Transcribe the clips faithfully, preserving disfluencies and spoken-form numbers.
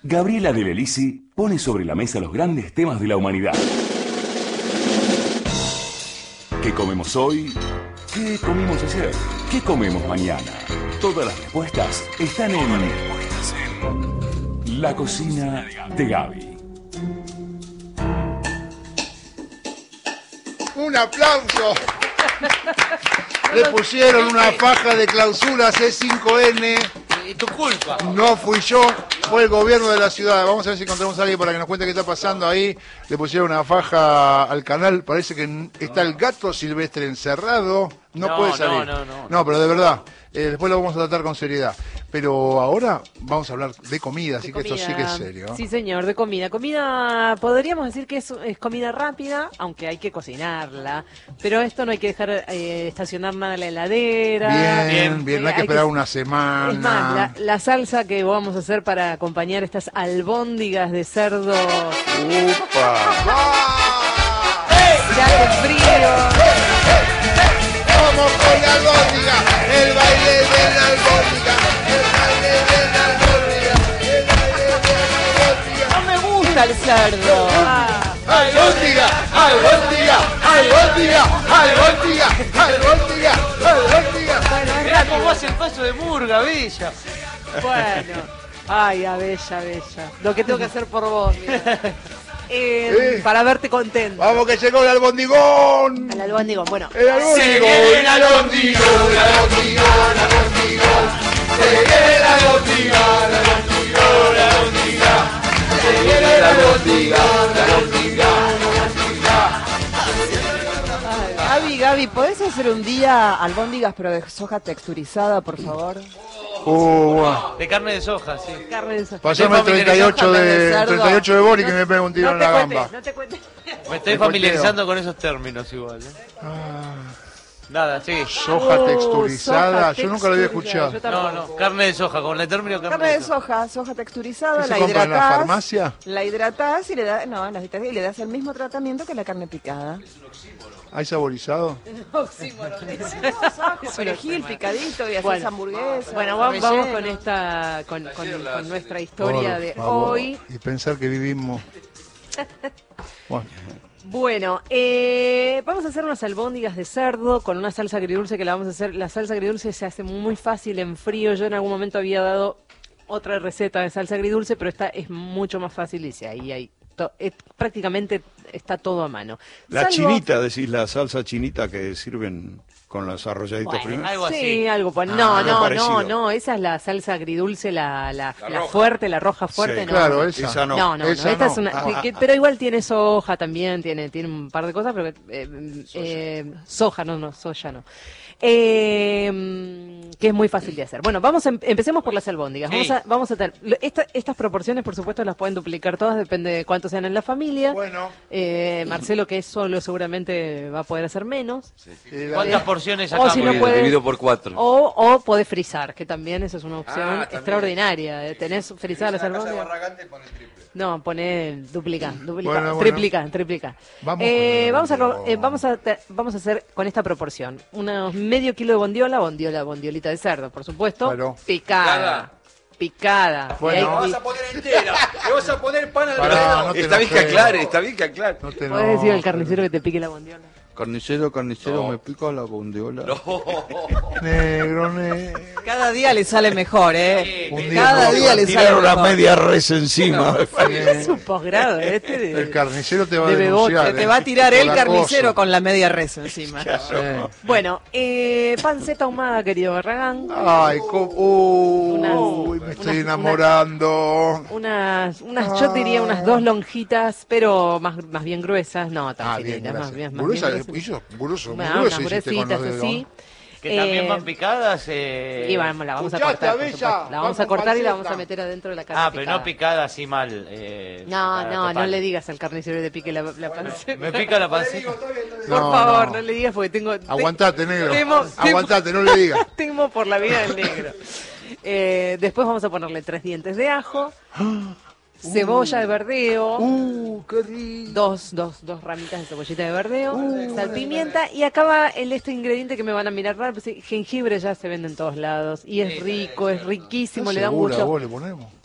Gabriela De Lelisi pone sobre la mesa los grandes temas de la humanidad. ¿Qué comemos hoy? ¿Qué comimos ayer? ¿Qué comemos mañana? Todas las respuestas están en La Cocina de Gaby. ¡Un aplauso! Le pusieron una faja de clausura C cinco N. Y tu culpa. No fui yo, fue el gobierno de la ciudad. Vamos a ver si encontramos a alguien para que nos cuente qué está pasando ahí. Le pusieron una faja al canal. Parece que está el gato silvestre encerrado. No, No, puede salir. no, no, no. No, pero de verdad. Eh, después lo vamos a tratar con seriedad. Pero ahora vamos a hablar de comida, así De que esto comida. sí que es serio. Sí, señor, de comida. Comida, podríamos decir que es, es comida rápida, aunque hay que cocinarla. Pero esto no hay que dejar eh, estacionar nada en la heladera. Bien, bien, Bien. no hay que Eh, esperar una semana. Es más, la, la salsa que vamos a hacer para acompañar estas albóndigas de cerdo ¡Upa! ya de frío. ¡Vamos con la albóndiga! ¡El baile de la albóndiga! ¡El baile de la albóndiga! ¡El baile de la albóndiga! No me gusta el cerdo. Ah. ¡Albóndiga! ¡Albóndiga! ¡Albóndiga! ¡Albóndiga! ¡Albóndiga! ¡Albóndiga! Mirá cómo hace el paso de Murga, Bella. Bueno, ay, a bella, bella. Lo que tengo que hacer por vos, mira. Eh, Eh. Para verte contento. ¡Vamos que llegó el albondigón! Al albóndigo, bueno. ¡El albondigón! el albondigón, ¡El albondigón! ¡El albondigón! ¡Se viene el albondigón! ¡El albondigón! ¡El albondigón! ¡Se viene el albondigón! ¡El albondigón! Gaby, Gaby, ¿podés hacer un día albóndigas pero de soja texturizada, por favor? ¡Uh! Bueno. De carne de soja, sí. Carne de soja. Pasame el treinta y ocho Carne de de, cerdo. treinta y ocho de Bori que me pega un tiro No en te la cuentes, gamba. no te cuentes. Me estoy De familiarizando con esos términos igual. ¿eh? Nada, sí. Soja Oh, texturizada, soja yo nunca lo había texturizada, escuchado. yo No, tampoco. no, carne de soja, con el término carne, Carne de soja, soja texturizada, ¿Se la compra en la hidratás. farmacia? La hidratás y le das, no, la hidratás y le das el mismo tratamiento que la carne picada. ¿Hay saborizado? Perejil picadito y haces Bueno. hamburguesa. Bueno, vamos, relleno. vamos con esta, con, con- con nuestra historia Por de favor. hoy. Y pensar que vivimos... Bueno, Bueno, eh, vamos a hacer unas albóndigas de cerdo con una salsa agridulce que la vamos a hacer. La salsa agridulce se hace muy fácil en frío. Yo en algún momento había dado otra receta de salsa agridulce, pero esta es mucho más fácil y sí, ahí hay to- es- prácticamente está todo a mano. La Salvo- chinita, decís, la salsa chinita que sirven con los arrolladitos Bueno, primero. algo sí, así. algo por- Ah, no, algo no, parecido. no, no, esa es la salsa agridulce, la, la, La la roja. fuerte, la roja fuerte, Sí, no. claro, esa. Esa no. No, no, no, Esa esta no. es una, Ah, que- pero igual tiene soja también, tiene, tiene un par de cosas, pero que, eh, eh, soja, no, no, soya no. Eh, que es muy fácil de hacer. Bueno, vamos a em- empecemos por las albóndigas. Vamos Sí. a, vamos a tener, lo- esta- estas proporciones, por supuesto, las pueden duplicar todas, depende de cuántos sean en la familia. bueno. Eh, Marcelo, que es solo, seguramente va a poder hacer menos. eh, la- ¿Cuántas porciones O sacamos? si no Divido- puede- Divido por cuatro. O, o podés frizar, que también esa es una opción Ah, también. extraordinaria. eh, Tenés frizadas las albóndigas. No, poné duplica, duplica, Bueno, bueno. triplica, triplica. Vamos Eh, con- vamos, a, co- eh, vamos, a, te- vamos a hacer con esta proporción. Unos medio kilo de bondiola, bondiola, bondiolita de cerdo, por supuesto. Claro. Picada. Picada. Bueno. Y La ahí- vas a poner entera. Le vas a poner pan al Pará, grano. no te Está bien que enojes. aclare, está bien que aclare. No te ¿Podés decir al enojes. carnicero que te pique la bondiola? Carnicero, carnicero, No. me pica la bondiola. Negro, negro. Cada día le sale mejor, ¿eh? Un día Cada no, día le sale Tiraron la mejor. media res encima. Es un posgrado este de... El carnicero te va a de Bebote, denunciar. Te eh, va a tirar por el carnicero acoso. con la media res encima. Sí. Bueno, eh, panceta ahumada, querido Barragán. Ay, co- uy, Unas- uy, me estoy unas- enamorando. Unas, unas, yo diría unas dos lonjitas, pero más, más bien gruesas, no tan Ah, bien, finitas, más gracias. bien, más Gruesa, bien gruesas. hizo grueso, muy Ah, grueso unas hiciste con gruesitas los dedos. así. Que también Eh, van picadas. Eh... Y vamos, la vamos a Escuchaste, cortar, por Bella, supuesto. La vamos va a con cortar y la panceta. vamos a meter adentro de la carne Ah, pero picada. no picada así mal. Eh, No, picada no, no total. le digas al carnicero que te pique la, la panceta. Me pica la panceta. Por No, favor, no. no. le digas porque tengo... te- Aguantate, negro. temo- temo- Aguantate, no le digas. Temo por la vida del negro. Eh, después vamos a ponerle tres dientes de ajo, cebolla de verdeo, Uh, qué rico. dos, dos, dos ramitas de cebollita de verdeo, sal, pimienta, y acá va el este ingrediente que me van a mirar raro, pues sí, jengibre ya se vende en todos lados, y es rico, es riquísimo, ¿Estás le da un segura gusto. vos le ponemos?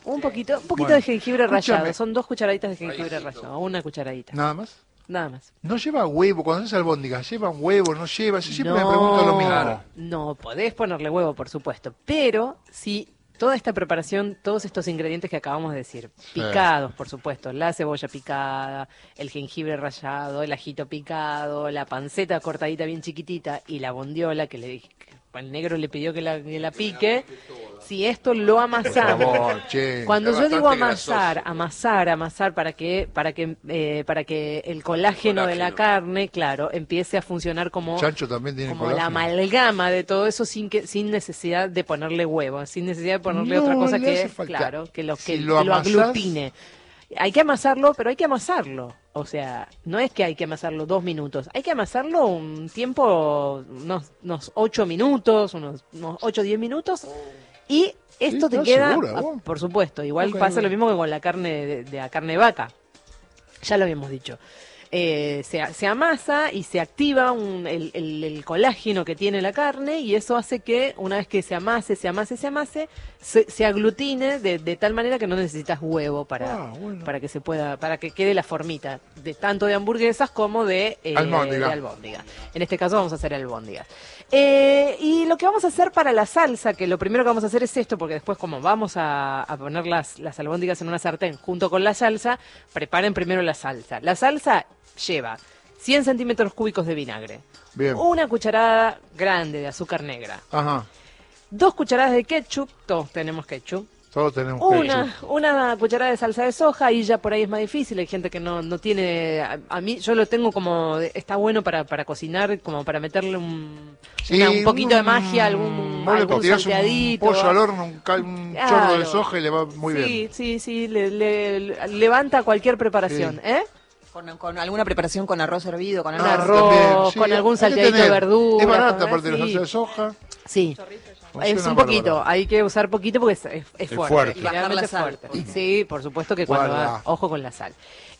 Un poquito, un poquito Bueno, de jengibre escúchame. rallado. Son dos cucharaditas de jengibre rallado. Una cucharadita. Nada más. Nada más. No lleva huevo, cuando haces albóndigas, ¿llevan huevo? ¿No lleva? Yo siempre me pregunto lo mismo. No, podés ponerle huevo, por supuesto. Pero si toda esta preparación, todos estos ingredientes que acabamos de decir, picados, por supuesto, la cebolla picada, el jengibre rallado, el ajito picado, la panceta cortadita bien chiquitita y la bondiola que le dije, que el negro le pidió que la, que la pique. Si esto lo amasamos, Por favor, che. cuando Está yo digo bastante amasar, grasoso. amasar, amasar para que para que eh, para que el colágeno, de la Colágeno. carne, claro, empiece a funcionar como Chancho también tiene como la colágeno. amalgama de todo eso sin que sin necesidad de ponerle huevo, sin necesidad de ponerle No otra cosa le que hace falta. claro, que lo Si que, lo que lo amasás- aglutine. Hay que amasarlo, pero hay que amasarlo. O sea, no es que hay que amasarlo dos minutos, hay que amasarlo un tiempo, unos, unos ocho minutos, unos, unos ocho o diez minutos, y esto Sí, te ¿estás queda, segura, ah, vos? por supuesto, igual Ok, pasa ok. lo mismo que con la carne de, de la carne de vaca. Ya lo habíamos dicho. Eh, se, se amasa y se activa un- el, el- el colágeno que tiene la carne y eso hace que una vez que se amase, se amase, se amase, se, se aglutine de, de tal manera que no necesitas huevo para, Ah, bueno. para que se pueda, para que quede la formita de tanto de hamburguesas como de, eh, Albóndiga. de albóndiga. En este caso vamos a hacer albóndigas. Eh, y lo que vamos a hacer para la salsa, que lo primero que vamos a hacer es esto, porque después como vamos a, a poner las, las albóndigas en una sartén junto con la salsa, preparen primero la salsa. La salsa lleva cien centímetros cúbicos de vinagre, Bien. una cucharada grande de azúcar negra, Ajá. dos cucharadas de ketchup, todos tenemos ketchup, Todos tenemos una, ketchup. una cucharada de salsa de soja, y ya por ahí es más difícil, hay gente que no, no tiene, a, a mí yo lo tengo como, está bueno para, para cocinar, como para meterle un, Sí, una- un poquito de un- magia, algún, vos le algún tirás un salteadito. pollo al horno, un, cal- un Claro. chorro de soja y le va muy sí, bien. Sí, sí, le, le- levanta cualquier preparación, Sí. ¿eh? Con, con alguna preparación con arroz hervido, con Un algo. Ah, arroz, también, sí, con algún hay que salteadito de tener. verdura. Es barata, con- aparte de la sí. salsa de soja. Sí, Funciona es un bárbaro. poquito, hay que usar poquito porque es, es- es fuerte, fuerte. Y bajar realmente la es sal. fuerte. Sí, por supuesto que cuando Guarda. va- ojo con la sal.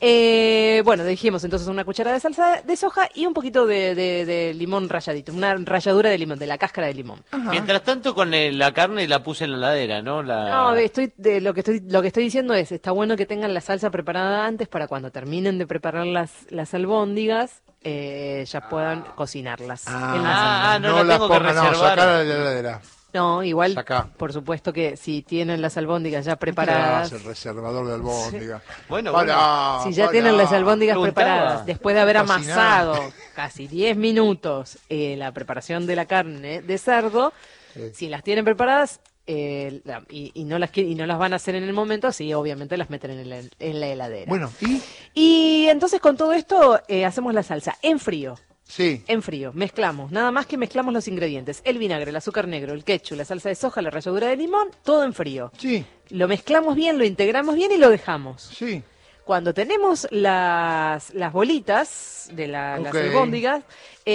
Eh, bueno, dijimos entonces una cucharada de salsa de soja y un poquito de, de- de limón ralladito, una ralladura de limón, de la cáscara de limón. Mientras tanto, con el- la carne la puse en la heladera, ¿no? La... No, estoy, de, lo que estoy, lo que estoy diciendo es, está bueno que tengan la salsa preparada antes para cuando terminen de preparar las, las albóndigas, eh, ya puedan cocinarlas. en la Ah, ah, no, la las tengo que pongan, no, reservar. sacala de la heladera. No, igual, Sacá. por supuesto que si tienen las albóndigas ya ¿Qué te preparadas, das el reservador de albóndiga? Bueno, Pará, si ya pará. tienen las albóndigas Preguntaba. preparadas, después de haber Cocinado. amasado casi diez minutos eh, la preparación de la carne de cerdo, Sí. si las tienen preparadas eh, la- y, y no las qui- y no las van a hacer en el momento, sí, obviamente las meten en, el- en la heladera. Bueno, ¿y? Y entonces con todo esto eh, hacemos la salsa en frío. Sí. En frío, mezclamos, nada más que mezclamos los ingredientes, el vinagre, el azúcar negro, el ketchup, la salsa de soja, la ralladura de limón, todo en frío. Sí, Lo mezclamos bien, lo integramos bien y lo dejamos. sí. Cuando tenemos las, las bolitas de la- Ok. las albóndigas,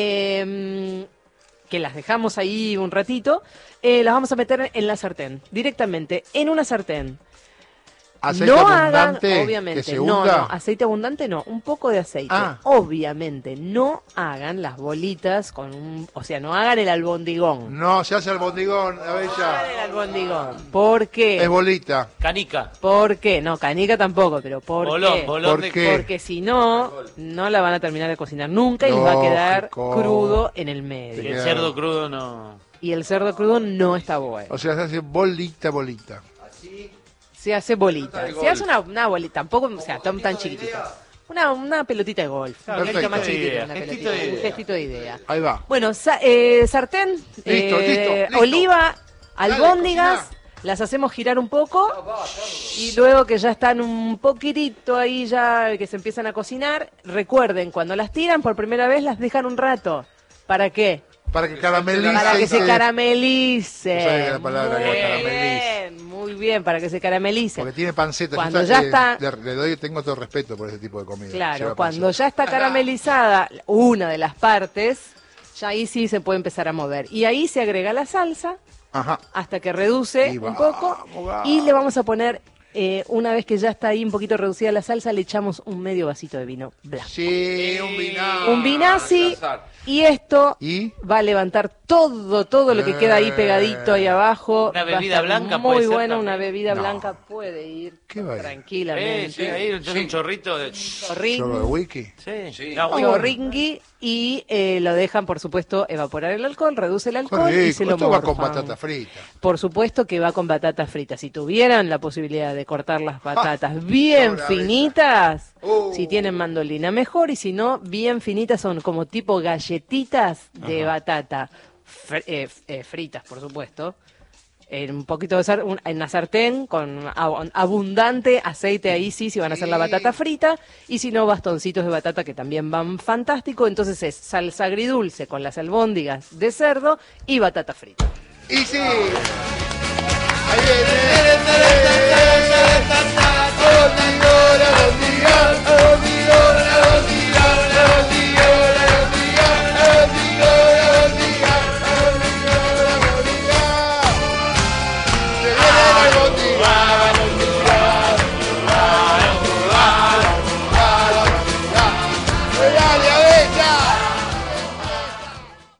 eh, que las dejamos ahí un ratito, eh, las vamos a meter en la sartén, directamente, en una sartén. Aceite no abundante hagan, obviamente, que se no, hunda. no, aceite abundante no, un poco de aceite. Ah. Obviamente, no hagan las bolitas con un, o sea, no hagan el albondigón. No, se hace albondigón, a ver No hagan el ya. albondigón. ¿Por qué? Es bolita. Canica. ¿Por qué? No, canica tampoco, pero ¿por Bolón, qué? bolón ¿Por de... qué? Porque si no, no la van a terminar de cocinar nunca y les va a quedar Lógico. crudo en el Y medio. el cerdo crudo no... Y el cerdo crudo no está bueno. O sea, se hace bolita, bolita. Se hace bolita. Se hace una, una bolita, tampoco, o sea, tan, tan chiquitita. Una, una pelotita de golf. Claro, Un poquito más gestito de chiquitita, idea, una gestito pelotita, de un idea. gestito de idea. Ahí va. Bueno, sa- eh, sartén, Listo, eh, listo, listo. oliva, albóndigas, cociná. las hacemos girar un poco y luego que ya están un poquitito ahí ya que se empiezan a cocinar, recuerden, cuando las tiran por primera vez las dejan un rato. ¿Para qué? Para que caramelice. Para que y se caramelice. No sabía que la palabra Muy era caramelice. bien, muy bien, para que se caramelice. Porque tiene panceta. Yo Cuando está- ya eh, está- Le, le doy, tengo todo respeto por ese tipo de comida. Claro, Lleva cuando panceta. ya está caramelizada una de las partes, ya ahí sí se puede empezar a mover. Y ahí se agrega la salsa Ajá. hasta que reduce Y un vamos, poco vamos. y le vamos a poner Eh, una vez que ya está ahí un poquito reducida la salsa, le echamos un medio vasito de vino blanco. Sí, un vinagre. Un vinazzi, y esto ¿Y? va a levantar todo, todo lo que queda ahí pegadito ahí abajo. Una Va a bebida estar blanca muy puede ser buena, también. una bebida No. blanca puede ir ¿Qué va a ir? tranquilamente. Eh, sí, ahí entonces un chorrito de... Chorrín, ¿Chorro de wiki? Sí, Sí. No, uy, chorringui, y eh, lo dejan, por supuesto, evaporar el alcohol, reduce el Qué alcohol y se rico. lo Esto va con morfan. batata frita. Por supuesto que va con batatas fritas. Si tuvieran la posibilidad de cortar las batatas bien Sobra finitas, Uh. si tienen mandolina mejor, y si no, bien finitas, son como tipo galletitas de batata, fr- eh, eh, fritas, por supuesto. En un poquito de sar- un- en la sartén con ab- abundante aceite, ahí sí, si van a hacer la Sí. batata frita, y si no, bastoncitos de batata que también van fantástico. Entonces es salsa agridulce con las albóndigas de cerdo y batata frita. Y sí. Ahí viene.